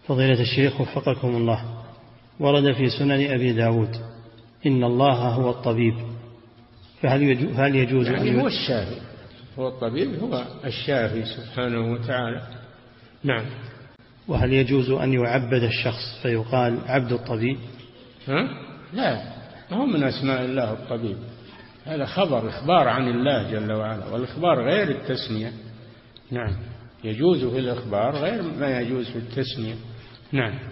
فضيلة الشيخ وفقكم الله، ورد في سنن أبي داود إن الله هو الطبيب، فهل يجوز يعني هو الشافي، هو الطبيب، هو الشافي سبحانه وتعالى. نعم. وهل يجوز أن يعبد الشخص فيقال عبد الطبيب؟ لا، ما هو من أسماء الله الطبيب، هذا إخبار عن الله جل وعلا، والإخبار غير التسمية. نعم، يجوز في الإخبار غير ما يجوز في التسمية. نعم.